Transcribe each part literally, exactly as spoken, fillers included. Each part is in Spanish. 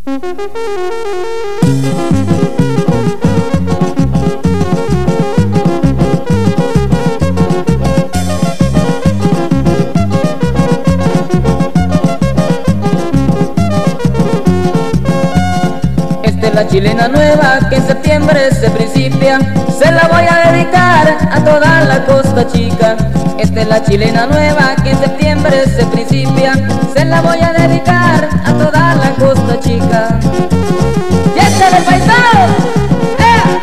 Esta es la chilena nueva que en septiembre se principia, se la voy a dedicar a toda la Costa Chica. Esta es la chilena nueva que en septiembre se principia, se la voy a dedicar a toda la Costa Chica. ¡Y este es el paisano! ¡Eh!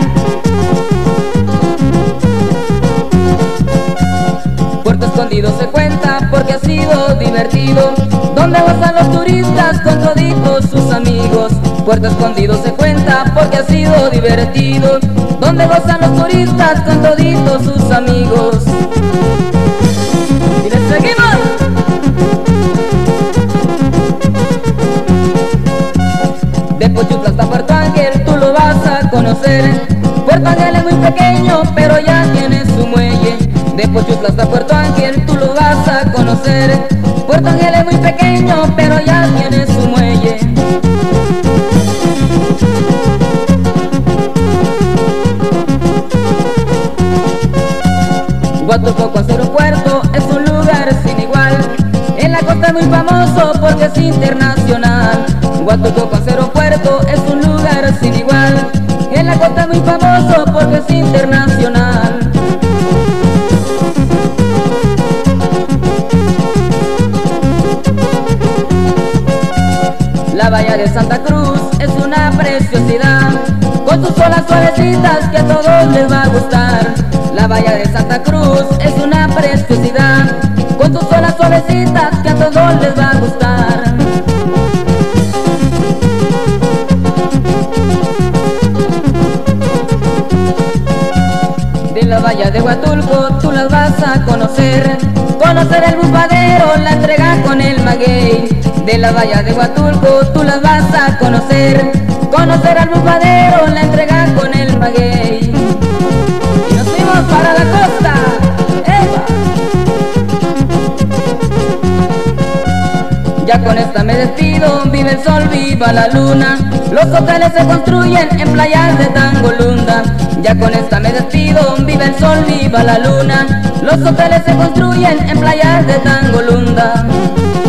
Puerto Escondido se cuenta porque ha sido divertido, donde gozan los turistas con toditos sus amigos. Puerto Escondido se cuenta porque ha sido divertido, donde gozan los turistas con toditos sus amigos. ¡Y les seguimos! De Pochutla hasta Puerto Ángel tú lo vas a conocer. Puerto Ángel es muy pequeño pero ya tiene su muelle. De Pochutla hasta Puerto Ángel tú lo vas a conocer. Puerto Ángel es muy pequeño pero ya tiene su muelle. Huatulco con su aeropuerto es un lugar sin igual, en la costa es muy famoso porque es internacional. Huatulco con su aeropuerto es un lugar sin igual, en la costa es muy famoso porque es internacional. La bahía de Santa Cruz es una preciosidad, con sus olas suavecitas que a todos les va a gustar. La bahía de Santa Cruz es una preciosidad, con sus olas suavecitas que a todos les va a gustar. De la bahía de Huatulco tú las vas a conocer, conocer el bufadero, la entrega con el maguey. De la bahía de Huatulco tú las vas a conocer, conocer al bufadero, la entrega con el maguey. Y nos fuimos para la costa. ¡Eva! Ya con esta me despido, vive el sol, viva la luna. Los hoteles se construyen en playas de Tangolunda. Ya con esta me despido, vive el sol, viva la luna. Los hoteles se construyen en playas de Tangolunda.